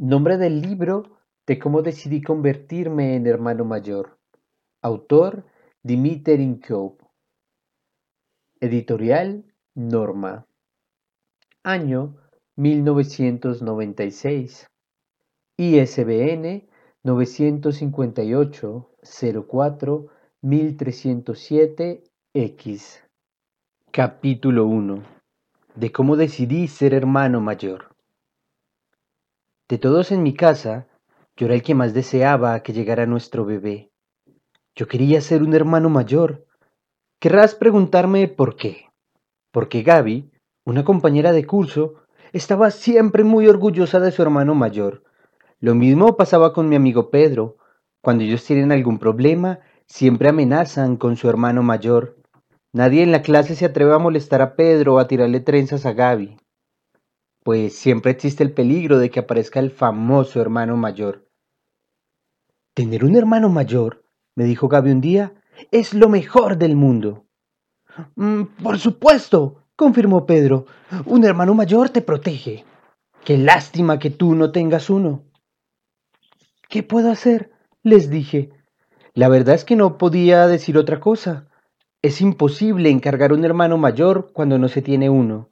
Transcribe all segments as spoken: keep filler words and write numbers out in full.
Nombre del libro de cómo decidí convertirme en hermano mayor. Autor Dimitar Inkov. Editorial Norma. Año mil novecientos noventa y seis. I S B N novecientos cincuenta y ocho cero cuatro mil trescientos siete X. Capítulo uno. De cómo decidí ser hermano mayor. De todos en mi casa, yo era el que más deseaba que llegara nuestro bebé. Yo quería ser un hermano mayor. Querrás preguntarme por qué. Porque Gaby, una compañera de curso, estaba siempre muy orgullosa de su hermano mayor. Lo mismo pasaba con mi amigo Pedro. Cuando ellos tienen algún problema, siempre amenazan con su hermano mayor. Nadie en la clase se atreve a molestar a Pedro o a tirarle trenzas a Gaby, pues siempre existe el peligro de que aparezca el famoso hermano mayor. Tener un hermano mayor, me dijo Gaby un día, es lo mejor del mundo. "Mm, por supuesto, confirmó Pedro. Un hermano mayor te protege. Qué lástima que tú no tengas uno. ¿Qué puedo hacer?, les dije. La verdad es que no podía decir otra cosa. Es imposible encargar un hermano mayor cuando no se tiene uno.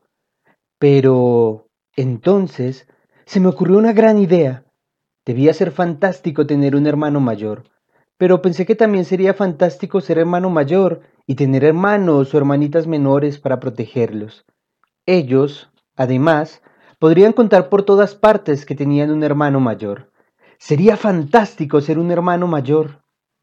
Pero entonces se me ocurrió una gran idea. Debía ser fantástico tener un hermano mayor, pero pensé que también sería fantástico ser hermano mayor y tener hermanos o hermanitas menores para protegerlos. Ellos, además, podrían contar por todas partes que tenían un hermano mayor. Sería fantástico ser un hermano mayor.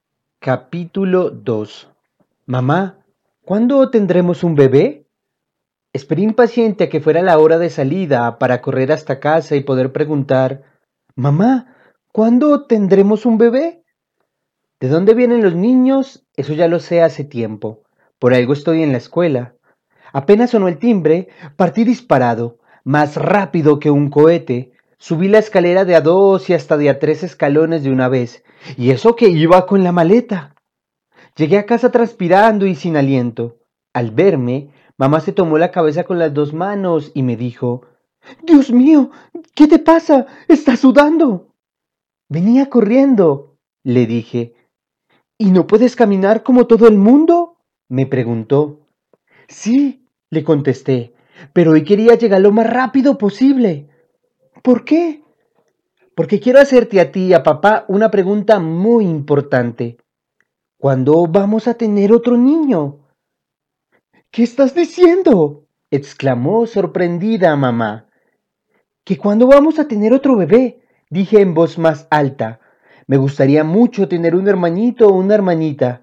Capítulo dos. Mamá, ¿cuándo tendremos un bebé? Esperé impaciente a que fuera la hora de salida para correr hasta casa y poder preguntar, Mamá, ¿cuándo tendremos un bebé? ¿De dónde vienen los niños? Eso ya lo sé hace tiempo. Por algo estoy en la escuela. Apenas sonó el timbre, partí disparado, más rápido que un cohete. Subí la escalera de a dos y hasta de a tres escalones de una vez. Y eso que iba con la maleta. Llegué a casa transpirando y sin aliento. Al verme, mamá se tomó la cabeza con las dos manos y me dijo, Dios mío, ¿qué te pasa? ¿Estás sudando? Venía corriendo, le dije. ¿Y no puedes caminar como todo el mundo?, me preguntó. Sí, le contesté, pero hoy quería llegar lo más rápido posible. ¿Por qué? Porque quiero hacerte a ti y a papá una pregunta muy importante. ¿Cuándo vamos a tener otro niño? ¿Qué estás diciendo?, exclamó sorprendida mamá. ¿Que cuándo vamos a tener otro bebé?, dije en voz más alta. Me gustaría mucho tener un hermanito o una hermanita.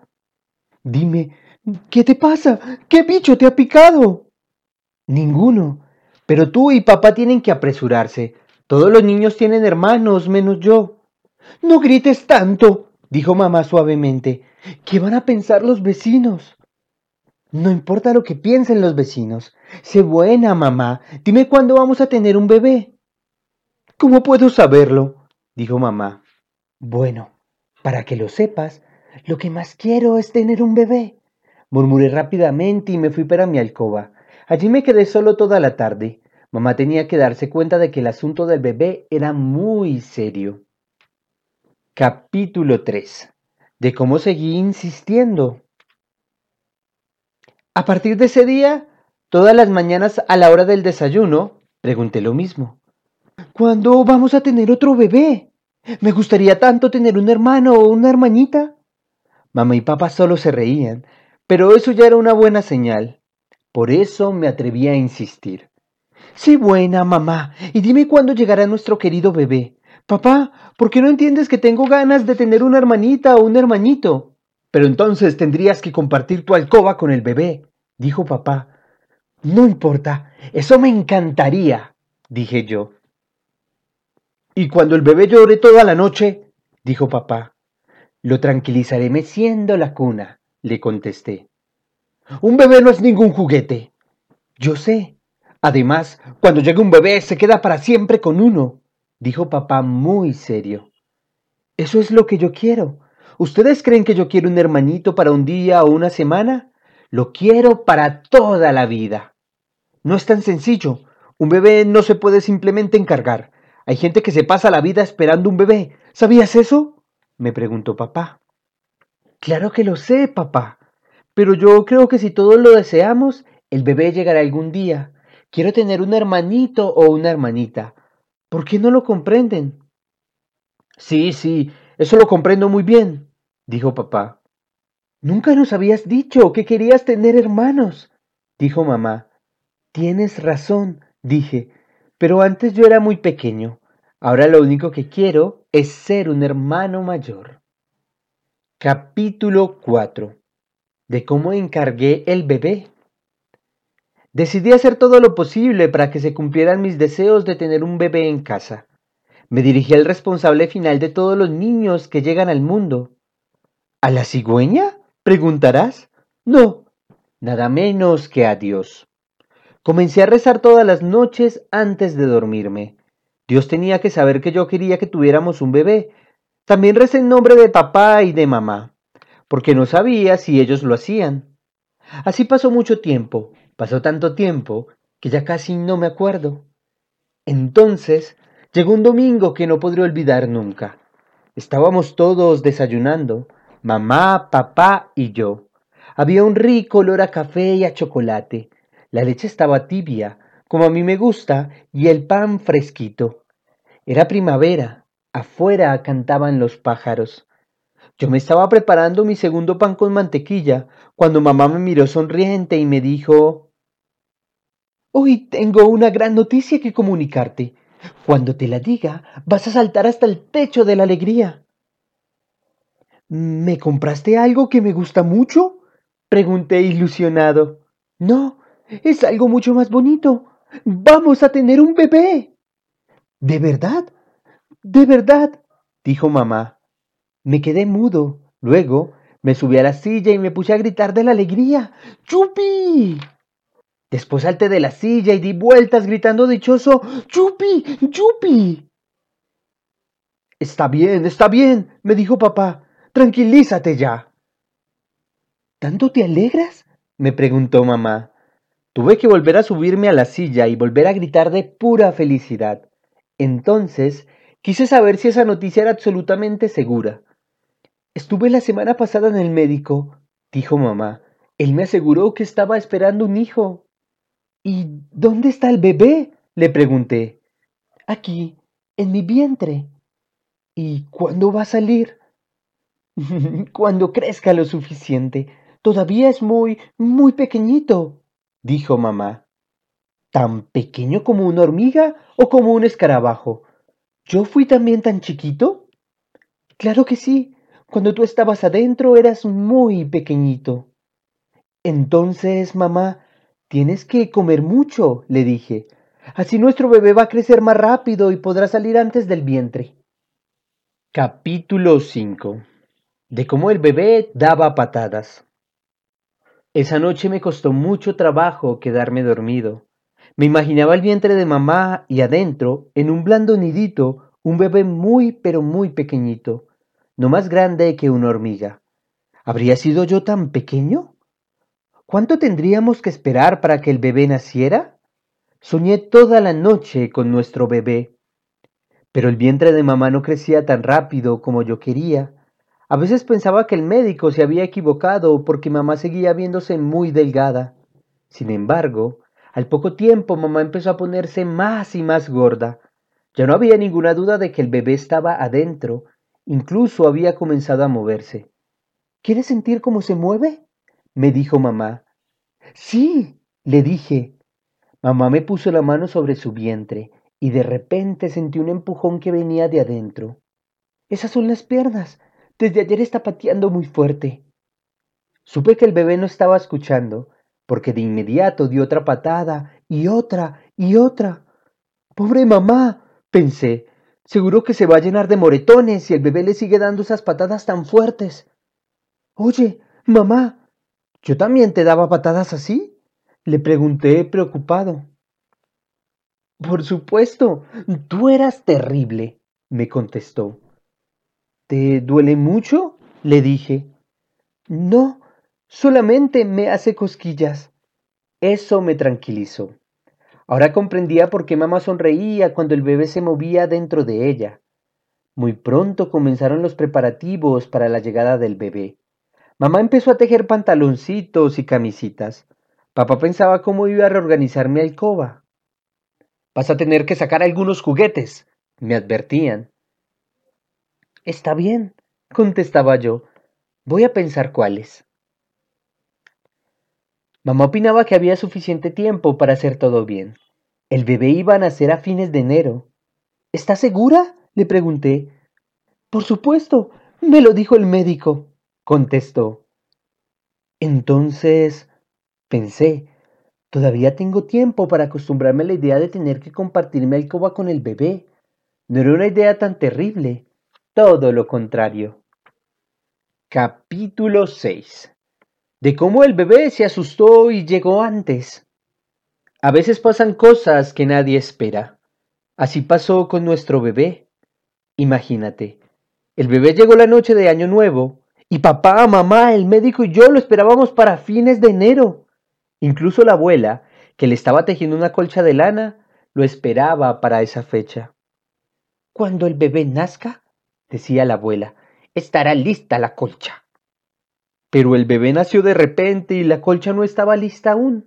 Dime, ¿qué te pasa? ¿Qué bicho te ha picado? Ninguno. Pero tú y papá tienen que apresurarse. Todos los niños tienen hermanos, menos yo. No grites tanto, dijo mamá suavemente. ¿Qué van a pensar los vecinos? No importa lo que piensen los vecinos. Sé buena, mamá. Dime cuándo vamos a tener un bebé. ¿Cómo puedo saberlo?, dijo mamá. Bueno, para que lo sepas, lo que más quiero es tener un bebé. Murmuré rápidamente y me fui para mi alcoba. Allí me quedé solo toda la tarde. Mamá tenía que darse cuenta de que el asunto del bebé era muy serio. Capítulo tres. De cómo seguí insistiendo. A partir de ese día, todas las mañanas a la hora del desayuno, pregunté lo mismo. ¿Cuándo vamos a tener otro bebé? Me gustaría tanto tener un hermano o una hermanita. Mamá y papá solo se reían, pero eso ya era una buena señal. Por eso me atreví a insistir. Sé buena, mamá, y dime cuándo llegará nuestro querido bebé. Papá, ¿por qué no entiendes que tengo ganas de tener una hermanita o un hermanito? Pero entonces tendrías que compartir tu alcoba con el bebé, dijo papá. No importa, eso me encantaría, dije yo. Y cuando el bebé llore toda la noche, dijo papá. Lo tranquilizaré meciendo la cuna, le contesté. Un bebé no es ningún juguete. Yo sé. Además, cuando llegue un bebé se queda para siempre con uno, dijo papá muy serio. Eso es lo que yo quiero. ¿Ustedes creen que yo quiero un hermanito para un día o una semana? Lo quiero para toda la vida. No es tan sencillo. Un bebé no se puede simplemente encargar. Hay gente que se pasa la vida esperando un bebé. ¿Sabías eso? Me preguntó papá. Claro que lo sé, papá. Pero yo creo que si todos lo deseamos, el bebé llegará algún día. Quiero tener un hermanito o una hermanita. ¿Por qué no lo comprenden? Sí, sí, eso lo comprendo muy bien, dijo papá. Nunca nos habías dicho que querías tener hermanos, dijo mamá. Tienes razón, dije, pero antes yo era muy pequeño. Ahora lo único que quiero es ser un hermano mayor. Capítulo cuatro. De cómo encargué el bebé. Decidí hacer todo lo posible para que se cumplieran mis deseos de tener un bebé en casa. Me dirigí al responsable final de todos los niños que llegan al mundo. ¿A la cigüeña? Preguntarás. No, nada menos que a Dios. Comencé a rezar todas las noches antes de dormirme. Dios tenía que saber que yo quería que tuviéramos un bebé. También recé en nombre de papá y de mamá, porque no sabía si ellos lo hacían. Así pasó mucho tiempo, pasó tanto tiempo, que ya casi no me acuerdo. Entonces llegó un domingo que no podré olvidar nunca. Estábamos todos desayunando, mamá, papá y yo. Había un rico olor a café y a chocolate. La leche estaba tibia, como a mí me gusta, y el pan fresquito. Era primavera. Afuera cantaban los pájaros. Yo me estaba preparando mi segundo pan con mantequilla, cuando mamá me miró sonriente y me dijo: Hoy tengo una gran noticia que comunicarte. Cuando te la diga, vas a saltar hasta el techo de la alegría. ¿Me compraste algo que me gusta mucho? Pregunté ilusionado. No, es algo mucho más bonito. Vamos a tener un bebé. ¿De verdad? ¿De verdad? Dijo mamá. Me quedé mudo. Luego me subí a la silla y me puse a gritar de la alegría. ¡Yupi! Después salté de la silla y di vueltas gritando dichoso. ¡Yupi! ¡Yupi! Está bien, está bien, me dijo papá. Tranquilízate ya. ¿Tanto te alegras? Me preguntó mamá. Tuve que volver a subirme a la silla y volver a gritar de pura felicidad. Entonces quise saber si esa noticia era absolutamente segura. Estuve la semana pasada en el médico, dijo mamá. Él me aseguró que estaba esperando un hijo. ¿Y dónde está el bebé? Le pregunté. Aquí, en mi vientre. ¿Y cuándo va a salir? Cuando crezca lo suficiente. Todavía es muy, muy pequeñito, dijo mamá. ¿Tan pequeño como una hormiga o como un escarabajo? ¿Yo fui también tan chiquito? Claro que sí. Cuando tú estabas adentro eras muy pequeñito. Entonces, mamá, tienes que comer mucho, le dije. Así nuestro bebé va a crecer más rápido y podrá salir antes del vientre. Capítulo cinco. De cómo el bebé daba patadas. Esa noche me costó mucho trabajo quedarme dormido. Me imaginaba el vientre de mamá y adentro, en un blando nidito, un bebé muy pero muy pequeñito, no más grande que una hormiga. ¿Habría sido yo tan pequeño? ¿Cuánto tendríamos que esperar para que el bebé naciera? Soñé toda la noche con nuestro bebé, pero el vientre de mamá no crecía tan rápido como yo quería. A veces pensaba que el médico se había equivocado porque mamá seguía viéndose muy delgada. Sin embargo, al poco tiempo mamá empezó a ponerse más y más gorda. Ya no había ninguna duda de que el bebé estaba adentro, incluso había comenzado a moverse. ¿Quieres sentir cómo se mueve? Me dijo mamá. Sí, le dije. Mamá me puso la mano sobre su vientre y de repente sentí un empujón que venía de adentro. Esas son las piernas. Desde ayer está pateando muy fuerte. Supe que el bebé no estaba escuchando, porque de inmediato dio otra patada y otra y otra. Pobre mamá, pensé. Seguro que se va a llenar de moretones si el bebé le sigue dando esas patadas tan fuertes. Oye, mamá, ¿yo también te daba patadas así? Le pregunté preocupado. Por supuesto, tú eras terrible, me contestó. ¿Te duele mucho? Le dije. No, solamente me hace cosquillas. Eso me tranquilizó. Ahora comprendía por qué mamá sonreía cuando el bebé se movía dentro de ella. Muy pronto comenzaron los preparativos para la llegada del bebé. Mamá empezó a tejer pantaloncitos y camisitas. Papá pensaba cómo iba a reorganizar mi alcoba. Vas a tener que sacar algunos juguetes, me advertían. Está bien, contestaba yo. Voy a pensar cuáles. Mamá opinaba que había suficiente tiempo para hacer todo bien. El bebé iba a nacer a fines de enero. ¿Estás segura?, le pregunté. Por supuesto, me lo dijo el médico, contestó. Entonces, pensé, todavía tengo tiempo para acostumbrarme a la idea de tener que compartir mi alcoba con el bebé. No era una idea tan terrible, todo lo contrario. Capítulo seis. De cómo el bebé se asustó y llegó antes. A veces pasan cosas que nadie espera. Así pasó con nuestro bebé. Imagínate, el bebé llegó la noche de Año Nuevo y papá, mamá, el médico y yo lo esperábamos para fines de enero. Incluso la abuela, que le estaba tejiendo una colcha de lana, lo esperaba para esa fecha. Cuando el bebé nazca, decía la abuela, estará lista la colcha. Pero el bebé nació de repente y la colcha no estaba lista aún.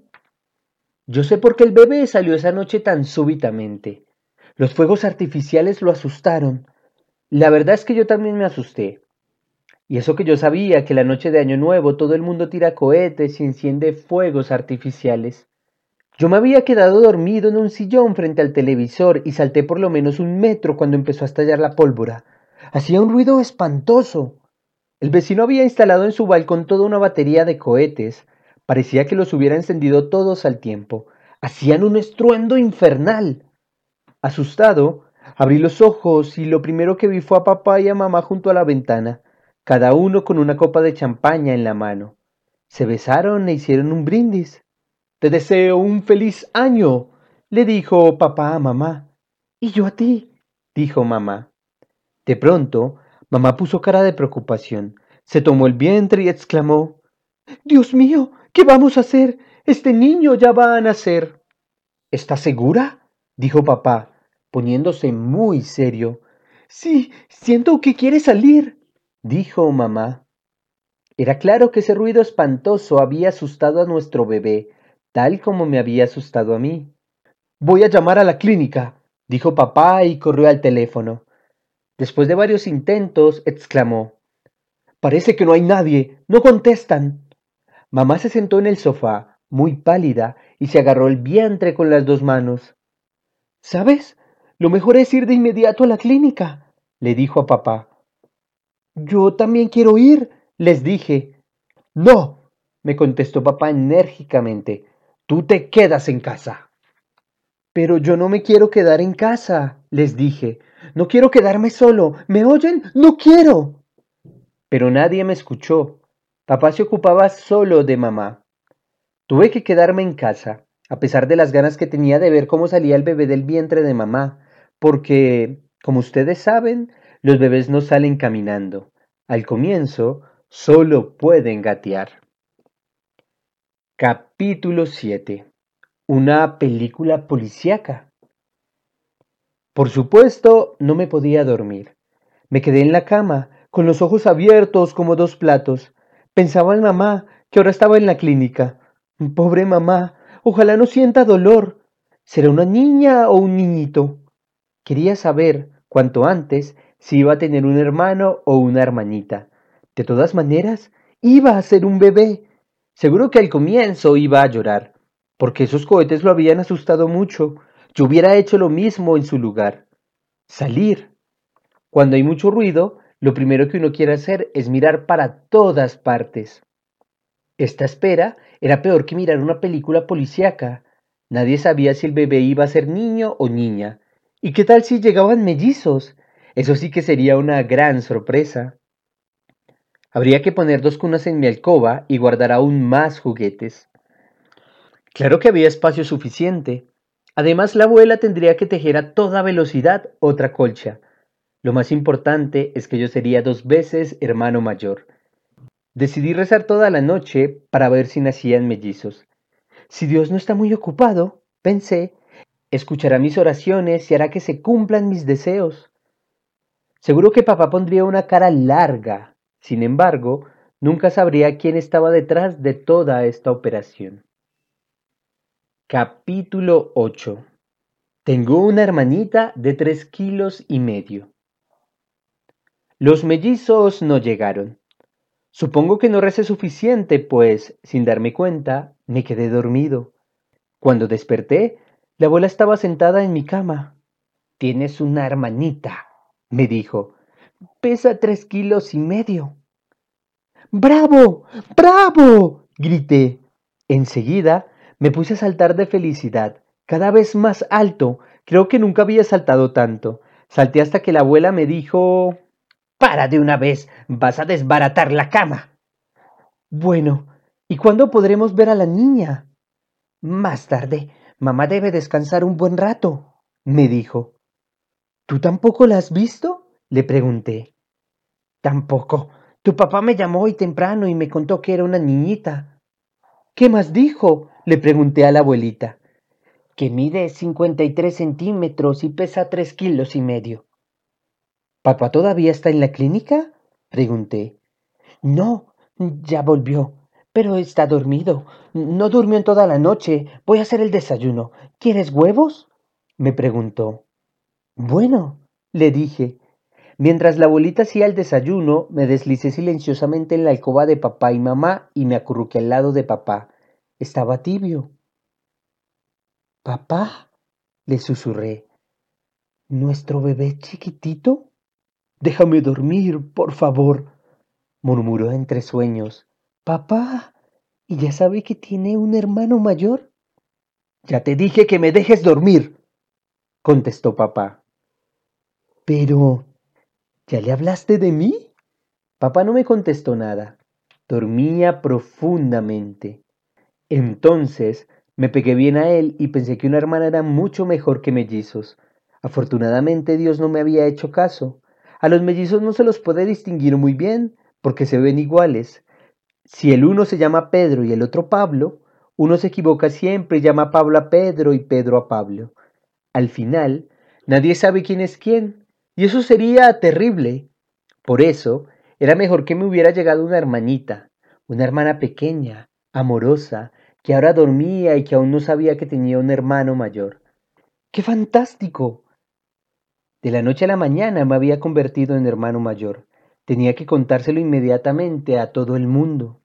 Yo sé por qué el bebé salió esa noche tan súbitamente. Los fuegos artificiales lo asustaron. La verdad es que yo también me asusté. Y eso que yo sabía que la noche de Año Nuevo todo el mundo tira cohetes y enciende fuegos artificiales. Yo me había quedado dormido en un sillón frente al televisor y salté por lo menos un metro cuando empezó a estallar la pólvora. Hacía un ruido espantoso. El vecino había instalado en su balcón toda una batería de cohetes. Parecía que los hubiera encendido todos al tiempo. Hacían un estruendo infernal. Asustado, abrí los ojos y lo primero que vi fue a papá y a mamá junto a la ventana, cada uno con una copa de champaña en la mano. Se besaron e hicieron un brindis. Te deseo un feliz año, le dijo papá a mamá. Y yo a ti, dijo mamá. De pronto, mamá puso cara de preocupación, se tomó el vientre y exclamó, Dios mío, ¿qué vamos a hacer? Este niño ya va a nacer. ¿Estás segura?, dijo papá, poniéndose muy serio. Sí, siento que quiere salir, dijo mamá. Era claro que ese ruido espantoso había asustado a nuestro bebé, tal como me había asustado a mí. Voy a llamar a la clínica, dijo papá y corrió al teléfono. Después de varios intentos, exclamó, Parece que no hay nadie, no contestan. Mamá se sentó en el sofá, muy pálida, y se agarró el vientre con las dos manos. ¿Sabes? Lo mejor es ir de inmediato a la clínica, le dijo a papá. Yo también quiero ir, les dije. No, me contestó papá enérgicamente. Tú te quedas en casa. Pero yo no me quiero quedar en casa, les dije. No quiero quedarme solo. ¿Me oyen? No quiero. Pero nadie me escuchó. Papá se ocupaba solo de mamá. Tuve que quedarme en casa, a pesar de las ganas que tenía de ver cómo salía el bebé del vientre de mamá, porque, como ustedes saben, los bebés no salen caminando. Al comienzo, solo pueden gatear. Capítulo siete. Una película policíaca. Por supuesto, no me podía dormir. Me quedé en la cama, con los ojos abiertos como dos platos. Pensaba en mamá, que ahora estaba en la clínica. Pobre mamá, ojalá no sienta dolor. ¿Será una niña o un niñito? Quería saber, cuanto antes, si iba a tener un hermano o una hermanita. De todas maneras, iba a ser un bebé. Seguro que al comienzo iba a llorar, porque esos cohetes lo habían asustado mucho. Yo hubiera hecho lo mismo en su lugar. Salir. Cuando hay mucho ruido, lo primero que uno quiere hacer es mirar para todas partes. Esta espera era peor que mirar una película policíaca. Nadie sabía si el bebé iba a ser niño o niña. ¿Y qué tal si llegaban mellizos? Eso sí que sería una gran sorpresa. Habría que poner dos cunas en mi alcoba y guardar aún más juguetes. Claro que había espacio suficiente. Además, la abuela tendría que tejer a toda velocidad otra colcha. Lo más importante es que yo sería dos veces hermano mayor. Decidí rezar toda la noche para ver si nacían mellizos. Si Dios no está muy ocupado, pensé, Escuchará mis oraciones y hará que se cumplan mis deseos. Seguro que papá pondría una cara larga. Sin embargo, nunca sabría quién estaba detrás de toda esta operación. Capítulo ocho. Tengo una hermanita de tres kilos y medio. Los mellizos no llegaron. Supongo que no recé suficiente, pues, sin darme cuenta, me quedé dormido. Cuando desperté, la abuela estaba sentada en mi cama. Tienes una hermanita, me dijo. Pesa tres kilos y medio. ¡Bravo! ¡Bravo! Grité. Enseguida me puse a saltar de felicidad, cada vez más alto. Creo que nunca había saltado tanto. Salté hasta que la abuela me dijo: Para de una vez, vas a desbaratar la cama. Bueno, ¿y cuándo podremos ver a la niña? Más tarde. Mamá debe descansar un buen rato, me dijo. ¿Tú tampoco la has visto?, le pregunté. Tampoco. Tu papá me llamó hoy temprano y me contó que era una niñita. ¿Qué más dijo?, le pregunté a la abuelita. Que mide cincuenta y tres centímetros y pesa tres kilos y medio. ¿Papá todavía está en la clínica?, pregunté. No, ya volvió, pero está dormido. No durmió en toda la noche. Voy a hacer el desayuno. ¿Quieres huevos?, me preguntó. Bueno, le dije. Mientras la abuelita hacía el desayuno, me deslicé silenciosamente en la alcoba de papá y mamá y me acurruqué al lado de papá. Estaba tibio. Papá, le susurré. ¿Nuestro bebé chiquitito? Déjame dormir, por favor, murmuró entre sueños. Papá, ¿y ya sabe que tiene un hermano mayor? Ya te dije que me dejes dormir, contestó papá. Pero, ¿ya le hablaste de mí? Papá no me contestó nada. Dormía profundamente. Entonces me pegué bien a él y pensé que una hermana era mucho mejor que mellizos. Afortunadamente Dios no me había hecho caso. A los mellizos no se los puede distinguir muy bien porque se ven iguales. Si el uno se llama Pedro y el otro Pablo, uno se equivoca siempre y llama Pablo a Pedro y Pedro a Pablo. Al final, nadie sabe quién es quién, y eso sería terrible. Por eso, era mejor que me hubiera llegado una hermanita, una hermana pequeña, amorosa, que ahora dormía y que aún no sabía que tenía un hermano mayor. ¡Qué fantástico! De la noche a la mañana me había convertido en hermano mayor. Tenía que contárselo inmediatamente a todo el mundo.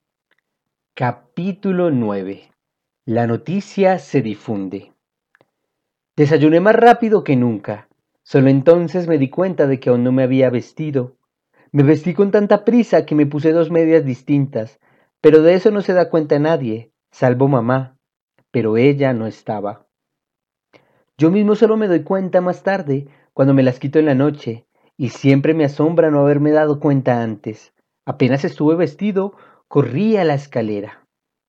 Capítulo nueve. La noticia se difunde. Desayuné más rápido que nunca. Solo entonces me di cuenta de que aún no me había vestido. Me vestí con tanta prisa que me puse dos medias distintas, pero de eso no se da cuenta nadie, salvo mamá. Pero ella no estaba. Yo mismo solo me doy cuenta más tarde, cuando me las quito en la noche, y siempre me asombra no haberme dado cuenta antes. Apenas estuve vestido, corrí a la escalera.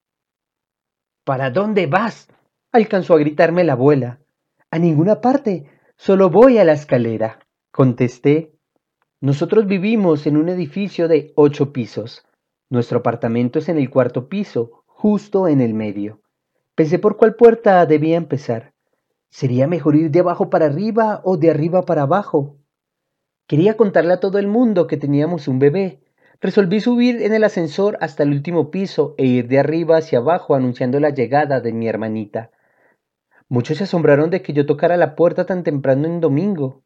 ¿Para dónde vas?, alcanzó a gritarme la abuela. A ninguna parte, solo voy a la escalera, contesté. Nosotros vivimos en un edificio de ocho pisos. Nuestro apartamento es en el cuarto piso, justo en el medio. Pensé por cuál puerta debía empezar. ¿Sería mejor ir de abajo para arriba o de arriba para abajo? Quería contarle a todo el mundo que teníamos un bebé. Resolví subir en el ascensor hasta el último piso e ir de arriba hacia abajo anunciando la llegada de mi hermanita. Muchos se asombraron de que yo tocara la puerta tan temprano en domingo.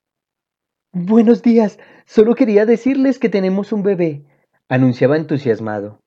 Buenos días, solo quería decirles que tenemos un bebé, anunciaba entusiasmado.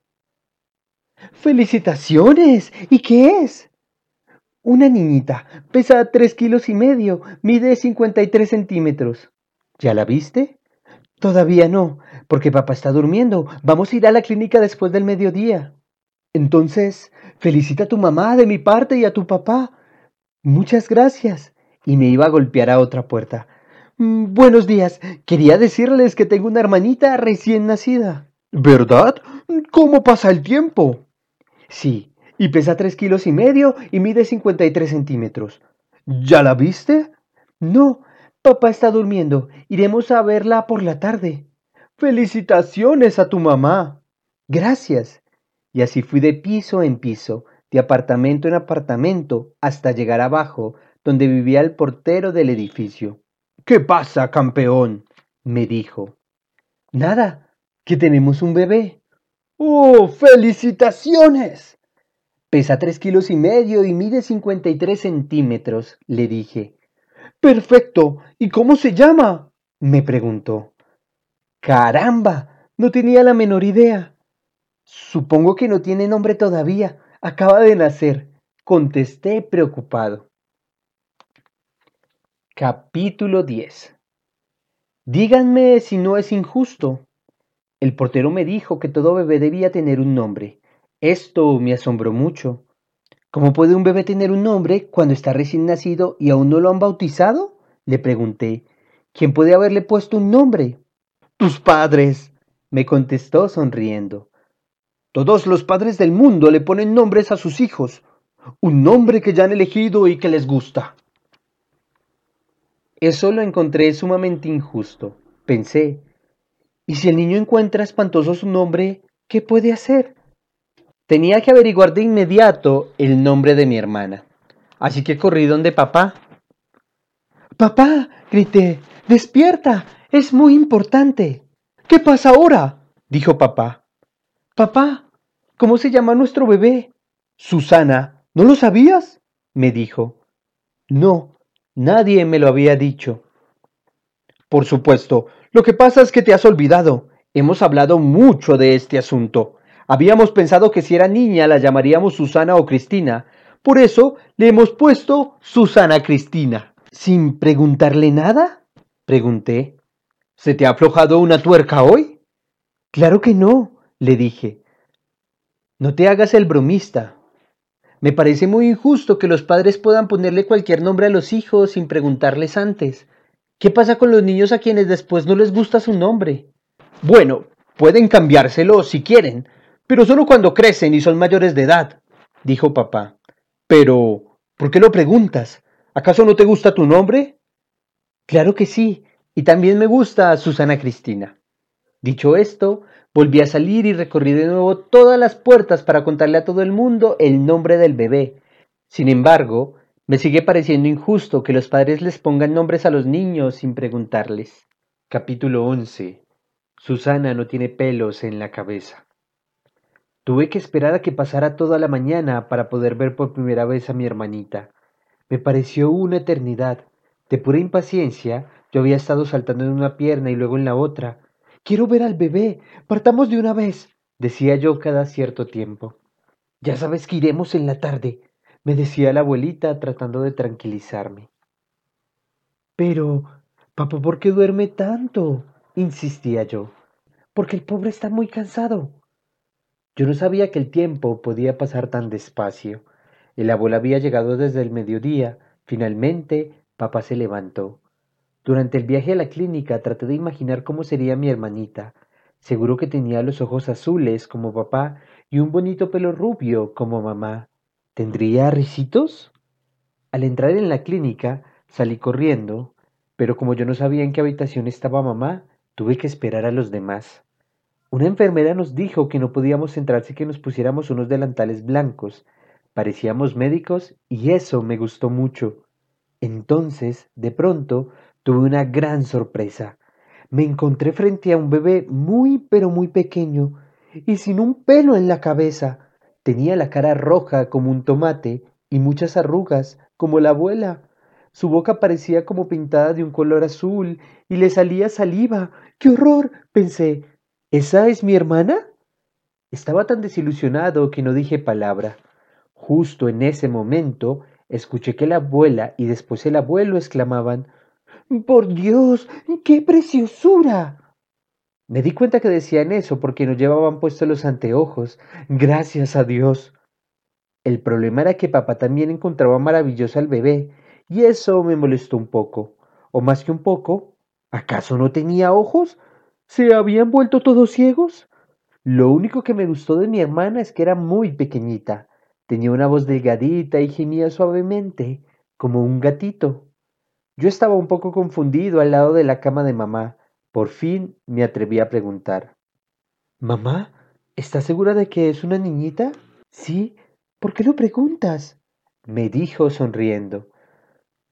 ¡Felicitaciones! ¿Y qué es? Una niñita, pesa tres kilos y medio, mide cincuenta y tres centímetros. ¿Ya la viste? Todavía no, porque papá está durmiendo. Vamos a ir a la clínica después del mediodía. Entonces, felicita a tu mamá de mi parte y a tu papá. Muchas gracias. Y me iba a golpear a otra puerta. Mm, buenos días. Quería decirles que tengo una hermanita recién nacida. ¿Verdad? ¿Cómo pasa el tiempo? Sí, y pesa tres kilos y medio y mide cincuenta y tres centímetros. ¿Ya la viste? No, papá está durmiendo. Iremos a verla por la tarde. ¡Felicitaciones a tu mamá! Gracias. Y así fui de piso en piso, de apartamento en apartamento, hasta llegar abajo, donde vivía el portero del edificio. ¿Qué pasa, campeón?, me dijo. Nada, que tenemos un bebé. ¡Oh, felicitaciones! Pesa tres kilos y medio y mide cincuenta y tres centímetros, le dije. Perfecto, ¿y cómo se llama?, me preguntó. ¡Caramba! No tenía la menor idea. Supongo que no tiene nombre todavía. Acaba de nacer, contesté preocupado. Capítulo diez. Díganme si no es injusto. El portero me dijo que todo bebé debía tener un nombre. Esto me asombró mucho. ¿Cómo puede un bebé tener un nombre cuando está recién nacido y aún no lo han bautizado?, le pregunté. ¿Quién puede haberle puesto un nombre? Tus padres, me contestó sonriendo. Todos los padres del mundo le ponen nombres a sus hijos, un nombre que ya han elegido y que les gusta. Eso lo encontré sumamente injusto. Pensé, ¿y si el niño encuentra espantoso su nombre, qué puede hacer? Tenía que averiguar de inmediato el nombre de mi hermana. Así que corrí donde papá. Papá, grité, despierta, es muy importante. ¿Qué pasa ahora?, dijo papá. Papá, ¿cómo se llama nuestro bebé? Susana, ¿no lo sabías?, me dijo. No, nadie me lo había dicho. Por supuesto, lo que pasa es que te has olvidado. Hemos hablado mucho de este asunto. Habíamos pensado que si era niña la llamaríamos Susana o Cristina. Por eso le hemos puesto Susana Cristina. ¿Sin preguntarle nada?, pregunté. ¿Se te ha aflojado una tuerca hoy? Claro que no, le dije. No te hagas el bromista. Me parece muy injusto que los padres puedan ponerle cualquier nombre a los hijos sin preguntarles antes. ¿Qué pasa con los niños a quienes después no les gusta su nombre? Bueno, pueden cambiárselo si quieren, pero solo cuando crecen y son mayores de edad, dijo papá. Pero, ¿por qué lo preguntas? ¿Acaso no te gusta tu nombre? Claro que sí, y también me gusta Susana Cristina. Dicho esto, volví a salir y recorrí de nuevo todas las puertas para contarle a todo el mundo el nombre del bebé. Sin embargo, me sigue pareciendo injusto que los padres les pongan nombres a los niños sin preguntarles. Capítulo once. Susana no tiene pelos en la cabeza. Tuve que esperar a que pasara toda la mañana para poder ver por primera vez a mi hermanita. Me pareció una eternidad. De pura impaciencia, yo había estado saltando en una pierna y luego en la otra. Quiero ver al bebé. Partamos de una vez, decía yo cada cierto tiempo. Ya sabes que iremos en la tarde, me decía la abuelita tratando de tranquilizarme. Pero, papá, ¿por qué duerme tanto?, insistía yo. Porque el pobre está muy cansado. Yo no sabía que el tiempo podía pasar tan despacio. El abuelo había llegado desde el mediodía. Finalmente, papá se levantó. Durante el viaje a la clínica traté de imaginar cómo sería mi hermanita. Seguro que tenía los ojos azules como papá y un bonito pelo rubio como mamá. ¿Tendría risitos? Al entrar en la clínica salí corriendo, pero como yo no sabía en qué habitación estaba mamá, tuve que esperar a los demás. Una enfermera nos dijo que no podíamos entrar sin que nos pusiéramos unos delantales blancos. Parecíamos médicos y eso me gustó mucho. Entonces, de pronto, tuve una gran sorpresa. Me encontré frente a un bebé muy pero muy pequeño y sin un pelo en la cabeza. Tenía la cara roja como un tomate y muchas arrugas como la abuela. Su boca parecía como pintada de un color azul y le salía saliva. ¡Qué horror!, pensé. ¿Esa es mi hermana? Estaba tan desilusionado que no dije palabra. Justo en ese momento escuché que la abuela y después el abuelo exclamaban: ¡Por Dios! ¡Qué preciosura! Me di cuenta que decían eso porque no llevaban puestos los anteojos. Gracias a Dios. El problema era que papá también encontraba maravilloso al bebé, y eso me molestó un poco. O más que un poco, ¿acaso no tenía ojos? ¿Se habían vuelto todos ciegos? Lo único que me gustó de mi hermana es que era muy pequeñita. Tenía una voz delgadita y gemía suavemente, como un gatito. Yo estaba un poco confundido al lado de la cama de mamá. Por fin me atreví a preguntar. Mamá, ¿estás segura de que es una niñita? Sí. ¿Por qué lo preguntas?, me dijo sonriendo.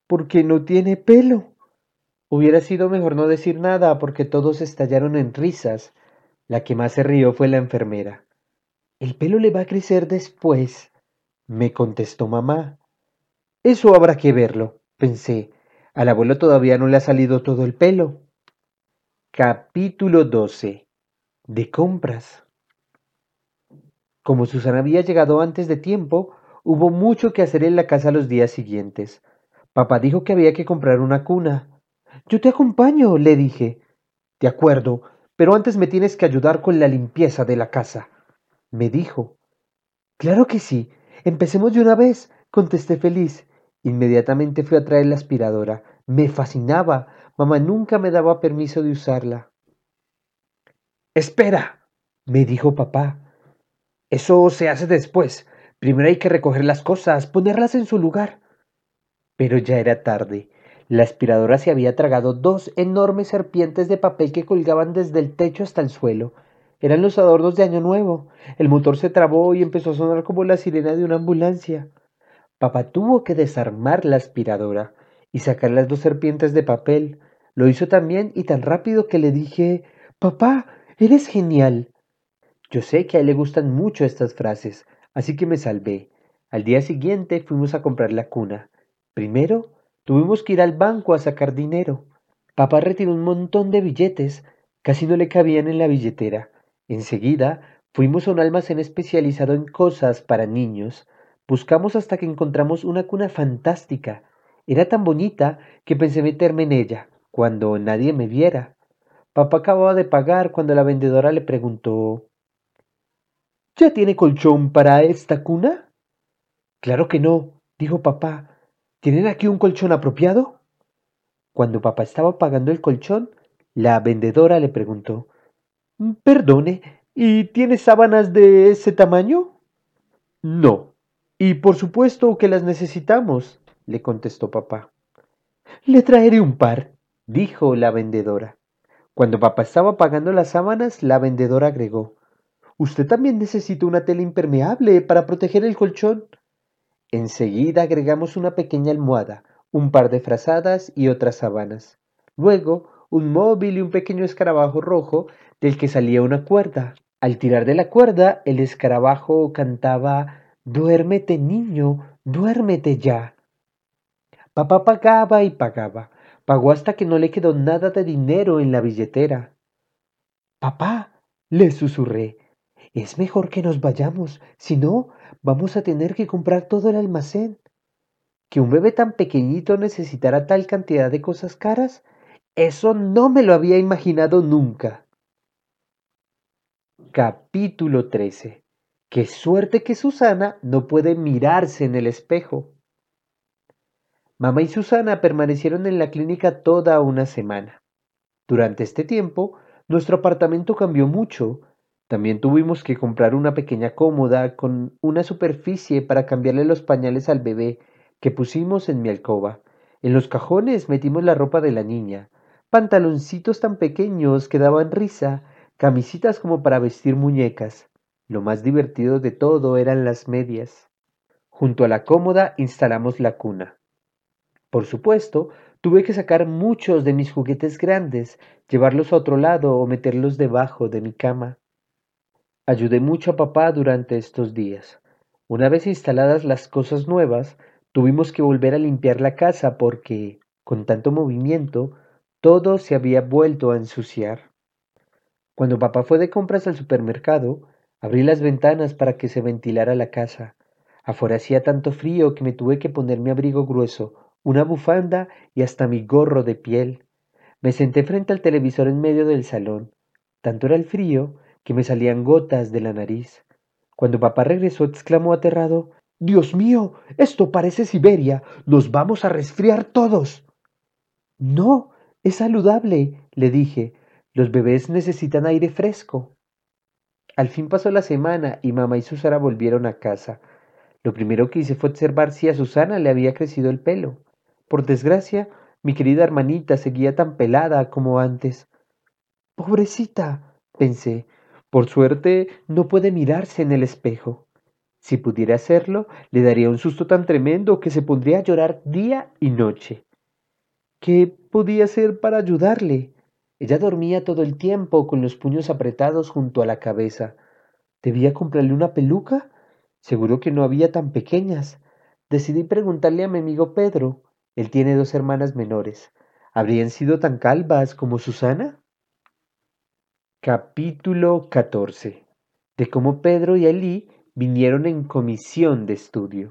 porque no tiene pelo. Hubiera sido mejor no decir nada porque todos estallaron en risas. La que más se rió fue la enfermera. El pelo le va a crecer después, me contestó mamá. Eso habrá que verlo, pensé. Al abuelo todavía no le ha salido todo el pelo. Capítulo doce. De compras. Como Susana había llegado antes de tiempo, hubo mucho que hacer en la casa los días siguientes. Papá dijo que había que comprar una cuna. Yo te acompaño, le dije. De acuerdo, pero antes me tienes que ayudar con la limpieza de la casa, me dijo. Claro que sí. Empecemos de una vez, contesté feliz. Inmediatamente fui a traer la aspiradora. Me fascinaba. Mamá nunca me daba permiso de usarla. Espera, me dijo papá. Eso se hace después. Primero hay que recoger las cosas, ponerlas en su lugar. Pero ya era tarde. La aspiradora se había tragado dos enormes serpientes de papel que colgaban desde el techo hasta el suelo. Eran los adornos de Año Nuevo. El motor se trabó y empezó a sonar como la sirena de una ambulancia. Papá tuvo que desarmar la aspiradora y sacar las dos serpientes de papel. Lo hizo tan bien y tan rápido que le dije, Papá, eres genial. Yo sé que a él le gustan mucho estas frases, así que me salvé. Al día siguiente fuimos a comprar la cuna. Primero, tuvimos que ir al banco a sacar dinero. Papá retiró un montón de billetes, casi no le cabían en la billetera. Enseguida, fuimos a un almacén especializado en cosas para niños. Buscamos hasta que encontramos una cuna fantástica. Era tan bonita que pensé meterme en ella, cuando nadie me viera. Papá acababa de pagar cuando la vendedora le preguntó, ¿ya tiene colchón para esta cuna? Claro que no, dijo papá. ¿Tienen aquí un colchón apropiado? Cuando papá estaba pagando el colchón, la vendedora le preguntó, Perdone, ¿y tiene sábanas de ese tamaño? No. Y por supuesto que las necesitamos, le contestó papá. Le traeré un par, dijo la vendedora. Cuando papá estaba pagando las sábanas, la vendedora agregó, Usted también necesita una tela impermeable para proteger el colchón. Enseguida agregamos una pequeña almohada, un par de frazadas y otras sábanas. Luego, un móvil y un pequeño escarabajo rojo del que salía una cuerda. Al tirar de la cuerda, el escarabajo cantaba Duérmete, niño, duérmete ya. Papá pagaba y pagaba. Pagó hasta que no le quedó nada de dinero en la billetera. Papá, le susurré, es mejor que nos vayamos, si no, vamos a tener que comprar todo el almacén. Que un bebé tan pequeñito necesitara tal cantidad de cosas caras, eso no me lo había imaginado nunca. Capítulo trece. Qué suerte que Susana no puede mirarse en el espejo. Mamá y Susana permanecieron en la clínica toda una semana. Durante este tiempo, nuestro apartamento cambió mucho. También tuvimos que comprar una pequeña cómoda con una superficie para cambiarle los pañales al bebé que pusimos en mi alcoba. En los cajones metimos la ropa de la niña, pantaloncitos tan pequeños que daban risa, camisitas como para vestir muñecas. Lo más divertido de todo eran las medias. Junto a la cómoda instalamos la cuna. Por supuesto, tuve que sacar muchos de mis juguetes grandes, llevarlos a otro lado o meterlos debajo de mi cama. Ayudé mucho a papá durante estos días. Una vez instaladas las cosas nuevas, tuvimos que volver a limpiar la casa porque, con tanto movimiento, todo se había vuelto a ensuciar. Cuando papá fue de compras al supermercado, abrí las ventanas para que se ventilara la casa. Afuera hacía tanto frío que me tuve que poner mi abrigo grueso, una bufanda y hasta mi gorro de piel. Me senté frente al televisor en medio del salón. Tanto era el frío que me salían gotas de la nariz. Cuando papá regresó, exclamó aterrado, Dios mío, esto parece Siberia. Nos vamos a resfriar todos. No, es saludable, le dije. Los bebés necesitan aire fresco. Al fin pasó la semana y mamá y Susana volvieron a casa. Lo primero que hice fue observar si a Susana le había crecido el pelo. Por desgracia, mi querida hermanita seguía tan pelada como antes. Pobrecita, pensé. Por suerte no puede mirarse en el espejo. Si pudiera hacerlo, le daría un susto tan tremendo que se pondría a llorar día y noche. ¿Qué podía hacer para ayudarle? Ella dormía todo el tiempo con los puños apretados junto a la cabeza. ¿Debía comprarle una peluca? Seguro que no había tan pequeñas. Decidí preguntarle a mi amigo Pedro. Él tiene dos hermanas menores. ¿Habrían sido tan calvas como Susana? Capítulo catorce. De cómo Pedro y Elí vinieron en comisión de estudio.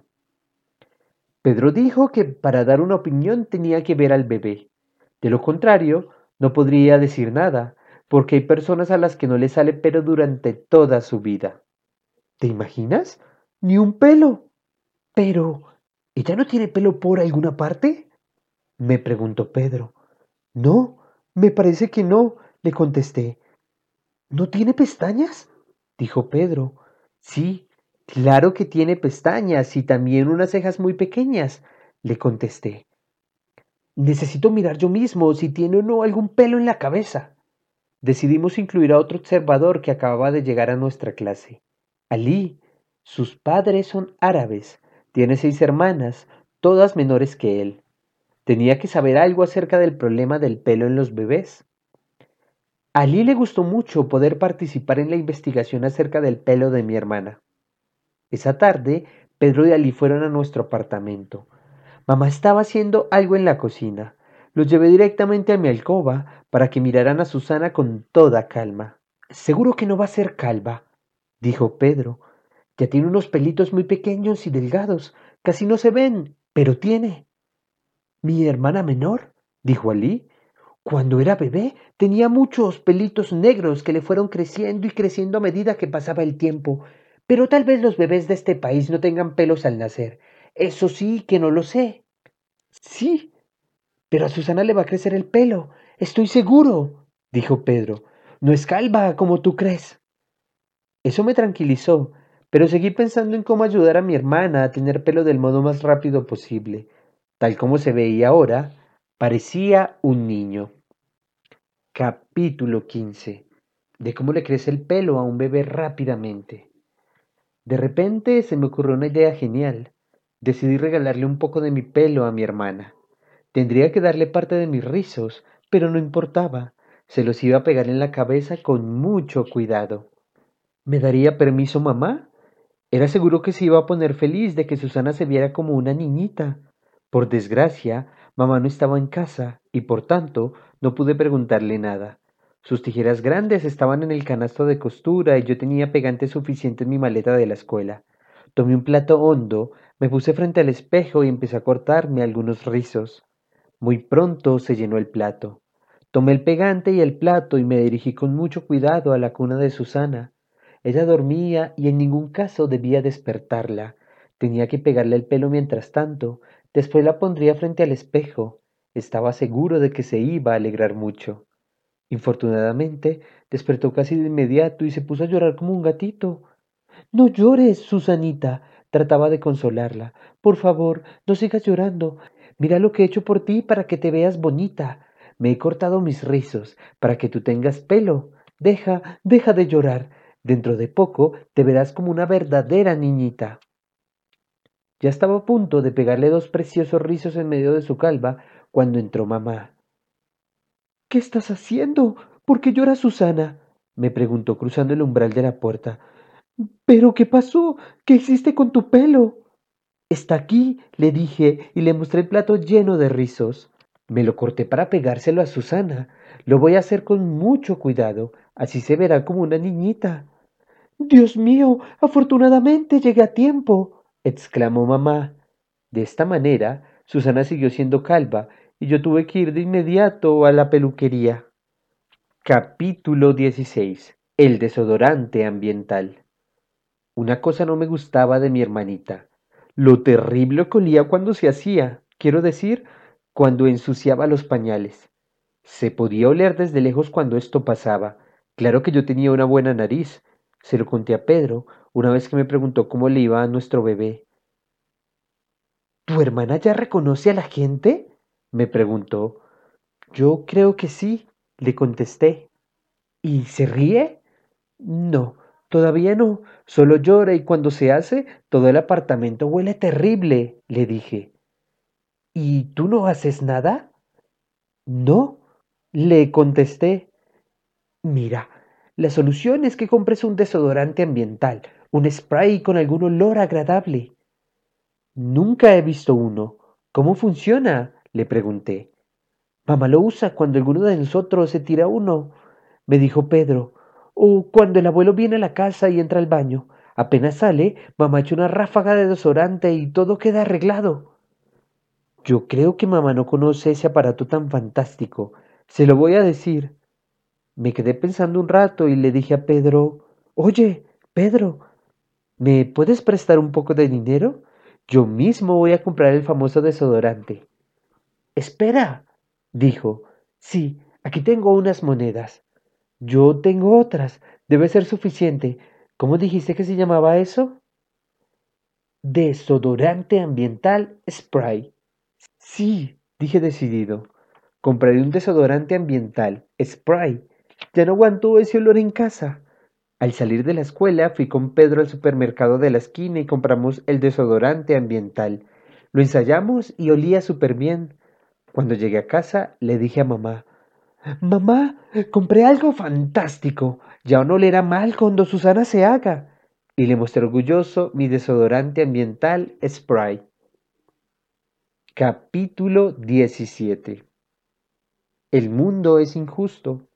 Pedro dijo que para dar una opinión tenía que ver al bebé. De lo contrario, no podría decir nada, porque hay personas a las que no les sale pelo durante toda su vida. ¿Te imaginas? Ni un pelo. Pero, ¿ella no tiene pelo por alguna parte? Me preguntó Pedro. No, me parece que no, le contesté. ¿No tiene pestañas? Dijo Pedro. Sí, claro que tiene pestañas y también unas cejas muy pequeñas, le contesté. Necesito mirar yo mismo si tiene o no algún pelo en la cabeza. Decidimos incluir a otro observador que acababa de llegar a nuestra clase. Ali. Sus padres son árabes. Tiene seis hermanas, todas menores que él. Tenía que saber algo acerca del problema del pelo en los bebés. A Ali le gustó mucho poder participar en la investigación acerca del pelo de mi hermana. Esa tarde, Pedro y Ali fueron a nuestro apartamento. Mamá estaba haciendo algo en la cocina. Los llevé directamente a mi alcoba para que miraran a Susana con toda calma. Seguro que no va a ser calva, dijo Pedro. Ya tiene unos pelitos muy pequeños y delgados. Casi no se ven, pero tiene. Mi hermana menor, dijo Alí. Cuando era bebé tenía muchos pelitos negros que le fueron creciendo y creciendo a medida que pasaba el tiempo. Pero tal vez los bebés de este país no tengan pelos al nacer. Eso sí que no lo sé. Sí, pero a Susana le va a crecer el pelo. Estoy seguro, dijo Pedro. No es calva como tú crees. Eso me tranquilizó, pero seguí pensando en cómo ayudar a mi hermana a tener pelo del modo más rápido posible. Tal como se veía ahora, parecía un niño. Capítulo quince. De cómo le crece el pelo a un bebé rápidamente. De repente se me ocurrió una idea genial. Decidí regalarle un poco de mi pelo a mi hermana. Tendría que darle parte de mis rizos, pero no importaba. Se los iba a pegar en la cabeza con mucho cuidado. ¿Me daría permiso, mamá? Era seguro que se iba a poner feliz de que Susana se viera como una niñita. Por desgracia, mamá no estaba en casa y por tanto no pude preguntarle nada. Sus tijeras grandes estaban en el canasto de costura y yo tenía pegante suficiente en mi maleta de la escuela. Tomé un plato hondo, me puse frente al espejo y empecé a cortarme algunos rizos. Muy pronto se llenó el plato. Tomé el pegante y el plato y me dirigí con mucho cuidado a la cuna de Susana. Ella dormía y en ningún caso debía despertarla. Tenía que pegarle el pelo mientras tanto. Después la pondría frente al espejo. Estaba seguro de que se iba a alegrar mucho. Infortunadamente, despertó casi de inmediato y se puso a llorar como un gatito. No llores, Susanita, trataba de consolarla. Por favor, no sigas llorando. Mira lo que he hecho por ti para que te veas bonita. Me he cortado mis rizos para que tú tengas pelo. Deja, deja de llorar. Dentro de poco te verás como una verdadera niñita. Ya estaba a punto de pegarle dos preciosos rizos en medio de su calva cuando entró mamá. ¿Qué estás haciendo? ¿Por qué llora Susana? Me preguntó cruzando el umbral de la puerta. ¿Pero qué pasó? ¿Qué hiciste con tu pelo? Está aquí, le dije, y le mostré el plato lleno de rizos. Me lo corté para pegárselo a Susana. Lo voy a hacer con mucho cuidado, así se verá como una niñita. Dios mío, afortunadamente llegué a tiempo, exclamó mamá. De esta manera, Susana siguió siendo calva, y yo tuve que ir de inmediato a la peluquería. Capítulo dieciséis. El desodorante ambiental. Una cosa no me gustaba de mi hermanita, lo terrible que olía cuando se hacía, quiero decir, cuando ensuciaba los pañales. Se podía oler desde lejos cuando esto pasaba. Claro que yo tenía una buena nariz. Se lo conté a Pedro una vez que me preguntó cómo le iba a nuestro bebé. ¿Tu hermana ya reconoce a la gente? Me preguntó. Yo creo que sí, le contesté. ¿Y se ríe? No, Todavía no, solo llora y cuando se hace, todo el apartamento huele terrible, le dije. ¿Y tú no haces nada? No, le contesté. Mira, la solución es que compres un desodorante ambiental, un spray con algún olor agradable. Nunca he visto uno. ¿Cómo funciona? Le pregunté. Mamá lo usa cuando alguno de nosotros se tira uno, me dijo Pedro, o cuando el abuelo viene a la casa y entra al baño. Apenas sale, mamá echa una ráfaga de desodorante y todo queda arreglado. Yo creo que mamá no conoce ese aparato tan fantástico. Se lo voy a decir. Me quedé pensando un rato y le dije a Pedro, oye, Pedro, ¿me puedes prestar un poco de dinero? Yo mismo voy a comprar el famoso desodorante. Espera, dijo. Sí, aquí tengo unas monedas. Yo tengo otras. Debe ser suficiente. ¿Cómo dijiste que se llamaba eso? Desodorante ambiental spray. Sí, dije decidido. Compraré un desodorante ambiental spray. Ya no aguanto ese olor en casa. Al salir de la escuela fui con Pedro al supermercado de la esquina y compramos el desodorante ambiental. Lo ensayamos y olía súper bien. Cuando llegué a casa le dije a mamá, Mamá, compré algo fantástico. Ya no olerá mal cuando Susana se haga. Y le mostré orgulloso mi desodorante ambiental spray. Capítulo diecisiete. El mundo es injusto.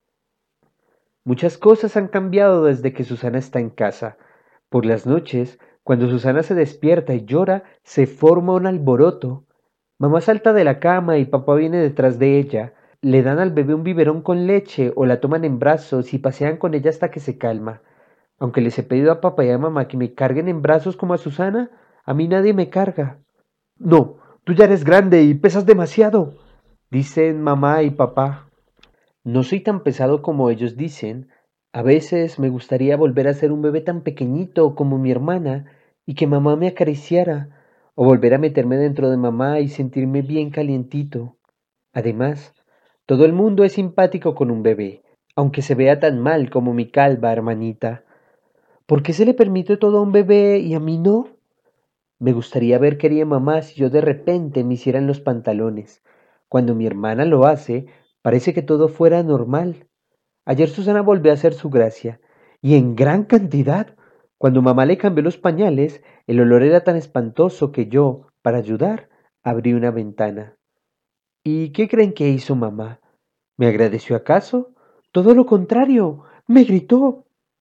Muchas cosas han cambiado desde que Susana está en casa. Por las noches, cuando Susana se despierta y llora, se forma un alboroto. Mamá salta de la cama y papá viene detrás de ella. Le dan al bebé un biberón con leche o la toman en brazos y pasean con ella hasta que se calma. Aunque les he pedido a papá y a mamá que me carguen en brazos como a Susana, a mí nadie me carga. No, tú ya eres grande y pesas demasiado, dicen mamá y papá. No soy tan pesado como ellos dicen. A veces me gustaría volver a ser un bebé tan pequeñito como mi hermana y que mamá me acariciara, o volver a meterme dentro de mamá y sentirme bien calientito. Además, todo el mundo es simpático con un bebé, aunque se vea tan mal como mi calva hermanita. ¿Por qué se le permite todo a un bebé y a mí no? Me gustaría ver qué haría mamá si yo de repente me hiciera en los pantalones. Cuando mi hermana lo hace, parece que todo fuera normal. Ayer Susana volvió a hacer su gracia, y en gran cantidad. Cuando mamá le cambió los pañales, el olor era tan espantoso que yo, para ayudar, abrí una ventana. ¿Y qué creen que hizo mamá? ¿Me agradeció acaso? Todo lo contrario, me gritó.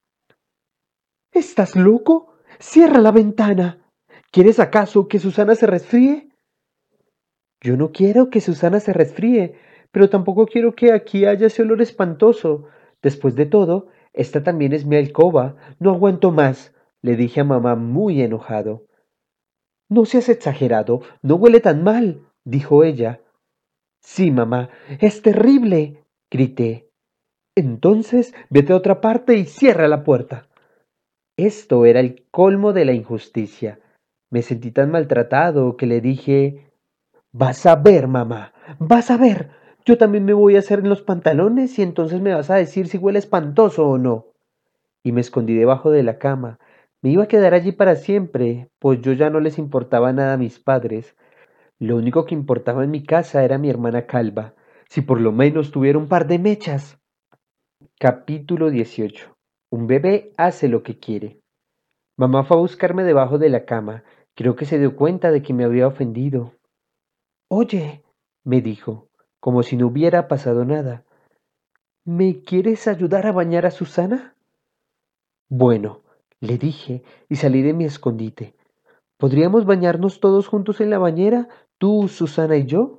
¿Estás loco? Cierra la ventana. ¿Quieres acaso que Susana se resfríe? Yo no quiero que Susana se resfríe, pero tampoco quiero que aquí haya ese olor espantoso. Después de todo, esta también es mi alcoba. No aguanto más, le dije a mamá muy enojado. No seas exagerado, no huele tan mal, dijo ella. Sí, mamá, es terrible, grité. Entonces, vete a otra parte y cierra la puerta. Esto era el colmo de la injusticia. Me sentí tan maltratado que le dije, vas a ver, mamá, vas a ver. Yo también me voy a hacer en los pantalones y entonces me vas a decir si huele espantoso o no. Y me escondí debajo de la cama. Me iba a quedar allí para siempre, pues yo ya no les importaba nada a mis padres. Lo único que importaba en mi casa era mi hermana calva, si por lo menos tuviera un par de mechas. Capítulo dieciocho. Un bebé hace lo que quiere. Mamá fue a buscarme debajo de la cama. Creo que se dio cuenta de que me había ofendido. Oye, me dijo, como si no hubiera pasado nada. ¿Me quieres ayudar a bañar a Susana? Bueno, le dije y salí de mi escondite. ¿Podríamos bañarnos todos juntos en la bañera, tú, Susana y yo?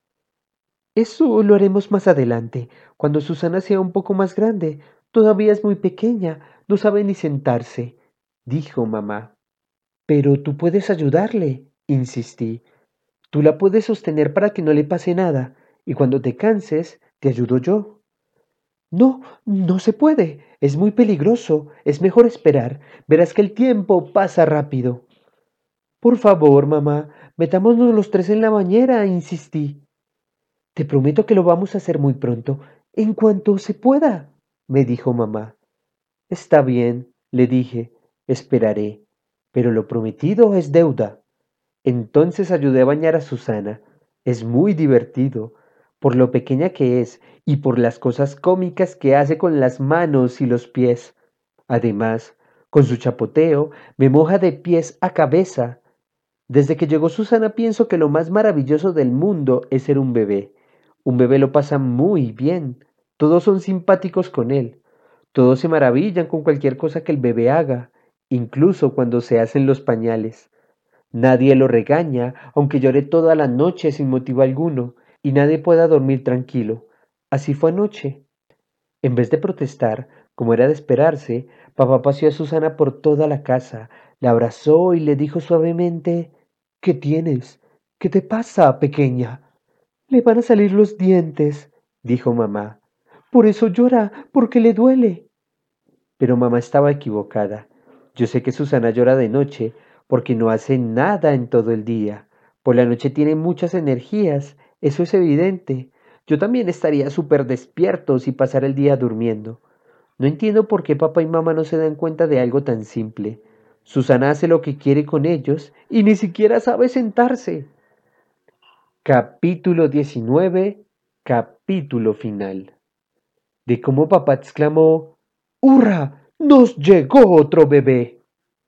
Eso lo haremos más adelante, cuando Susana sea un poco más grande. Todavía es muy pequeña, no sabe ni sentarse, dijo mamá. Pero tú puedes ayudarle, insistí. Tú la puedes sostener para que no le pase nada, y cuando te canses, te ayudo yo. No, no se puede. Es muy peligroso. Es mejor esperar. Verás que el tiempo pasa rápido. Por favor, mamá, metámonos los tres en la bañera, insistí. Te prometo que lo vamos a hacer muy pronto, en cuanto se pueda, me dijo mamá. Está bien, le dije, esperaré, pero lo prometido es deuda. Entonces ayudé a bañar a Susana. Es muy divertido, por lo pequeña que es y por las cosas cómicas que hace con las manos y los pies. Además, con su chapoteo, me moja de pies a cabeza. Desde que llegó Susana pienso que lo más maravilloso del mundo es ser un bebé. Un bebé lo pasa muy bien. Todos son simpáticos con él. Todos se maravillan con cualquier cosa que el bebé haga, incluso cuando se hacen los pañales. Nadie lo regaña, aunque llore toda la noche sin motivo alguno, y nadie pueda dormir tranquilo. Así fue anoche. En vez de protestar, como era de esperarse, papá paseó a Susana por toda la casa, la abrazó y le dijo suavemente, ¿qué tienes? ¿Qué te pasa, pequeña? Le van a salir los dientes, dijo mamá. Por eso llora, porque le duele. Pero mamá estaba equivocada. Yo sé que Susana llora de noche porque no hace nada en todo el día. Por la noche tiene muchas energías, eso es evidente. Yo también estaría súper despierto si pasara el día durmiendo. No entiendo por qué papá y mamá no se dan cuenta de algo tan simple. Susana hace lo que quiere con ellos y ni siquiera sabe sentarse. Capítulo diecinueve. Capítulo final. De cómo papá exclamó, ¡Hurra! ¡Nos llegó otro bebé!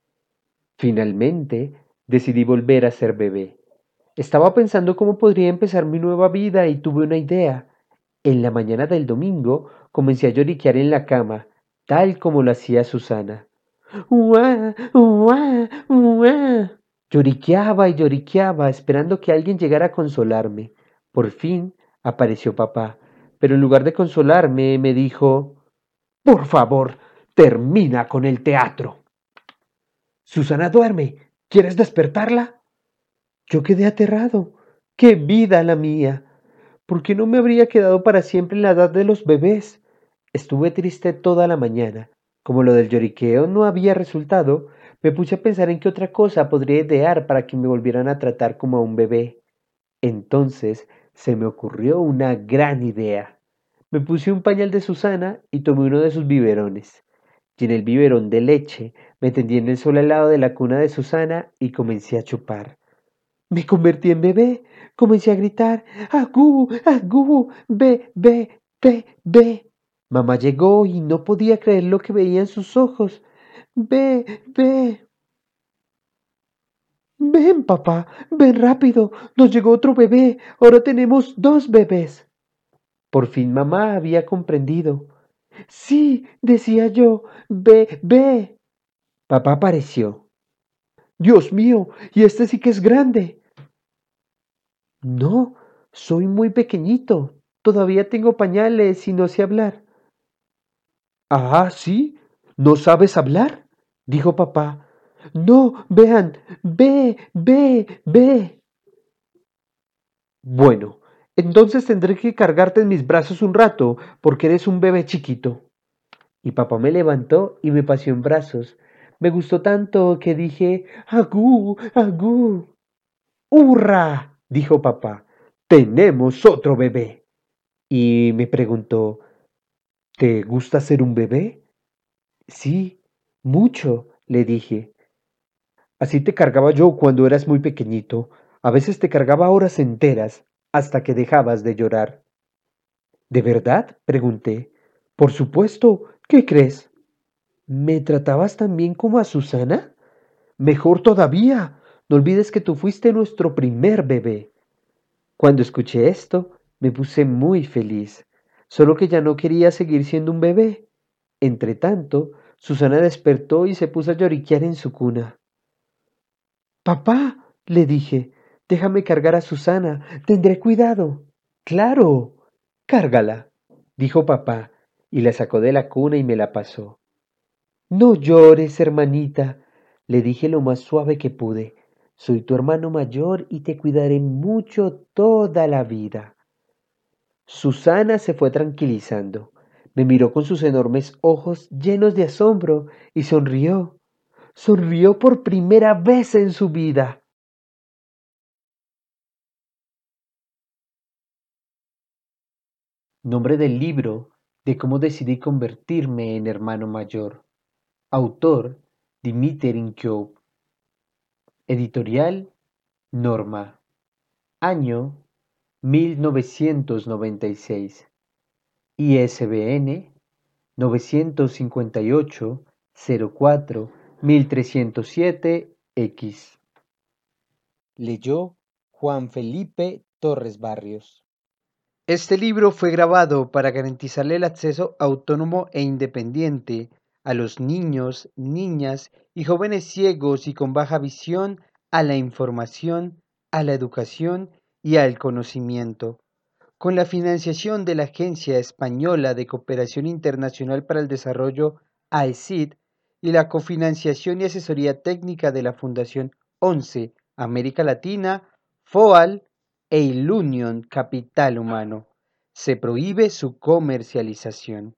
Finalmente, decidí volver a ser bebé. Estaba pensando cómo podría empezar mi nueva vida y tuve una idea. En la mañana del domingo comencé a lloriquear en la cama, tal como lo hacía Susana. ¡Uá! ¡Uá! ¡Uá! Lloriqueaba y lloriqueaba, esperando que alguien llegara a consolarme. Por fin apareció papá, pero en lugar de consolarme, me dijo, por favor, termina con el teatro. Susana duerme. ¿Quieres despertarla? Yo quedé aterrado. ¡Qué vida la mía! ¿Por qué no me habría quedado para siempre en la edad de los bebés? Estuve triste toda la mañana. Como lo del lloriqueo no había resultado, me puse a pensar en qué otra cosa podría idear para que me volvieran a tratar como a un bebé. Entonces se me ocurrió una gran idea. Me puse un pañal de Susana y tomé uno de sus biberones. Llené el biberón de leche, me tendí en el suelo al lado de la cuna de Susana y comencé a chupar. Me convertí en bebé, comencé a gritar, ¡agú, agú, ve, ve, ve, ve! Mamá llegó y no podía creer lo que veía en sus ojos. Ve, ve. Ven, papá, ven rápido, nos llegó otro bebé, ahora tenemos dos bebés. Por fin mamá había comprendido. Sí, decía yo, ve, ve. Papá apareció. Dios mío, y este sí que es grande. No, soy muy pequeñito. Todavía tengo pañales y no sé hablar. Ah, ¿sí? ¿No sabes hablar? Dijo papá. No, vean, ve, ve, ve. Bueno, entonces tendré que cargarte en mis brazos un rato, porque eres un bebé chiquito. Y papá me levantó y me paseó en brazos. Me gustó tanto que dije, agú, agú. ¡Hurra! Dijo papá. Tenemos otro bebé. Y me preguntó, ¿te gusta ser un bebé? Sí, mucho, le dije. Así te cargaba yo cuando eras muy pequeñito. A veces te cargaba horas enteras, hasta que dejabas de llorar. ¿De verdad? Pregunté. Por supuesto. ¿Qué crees? ¿Me tratabas tan bien como a Susana? Mejor todavía. No olvides que tú fuiste nuestro primer bebé. Cuando escuché esto, me puse muy feliz, solo que ya no quería seguir siendo un bebé. Entretanto, Susana despertó y se puso a lloriquear en su cuna. Papá, le dije, déjame cargar a Susana, tendré cuidado. Claro, cárgala, dijo papá, y la sacó de la cuna y me la pasó. No llores, hermanita, le dije lo más suave que pude. Soy tu hermano mayor y te cuidaré mucho toda la vida. Susana se fue tranquilizando. Me miró con sus enormes ojos llenos de asombro y sonrió. Sonrió por primera vez en su vida. Nombre del libro de cómo decidí convertirme en hermano mayor. Autor Dmitry Inkov. Editorial Norma. Año mil novecientos noventa y seis. I S B N novecientos cincuenta y ocho cero cuatro mil trescientos siete X. Leyó Juan Felipe Torres Barrios. Este libro fue grabado para garantizarle el acceso autónomo e independiente a los niños, niñas y jóvenes ciegos y con baja visión a la información, a la educación y al conocimiento, con la financiación de la Agencia Española de Cooperación Internacional para el Desarrollo, A E C I D, y la cofinanciación y asesoría técnica de la Fundación ONCE América Latina, FOAL e Ilunion Capital Humano. Se prohíbe su comercialización.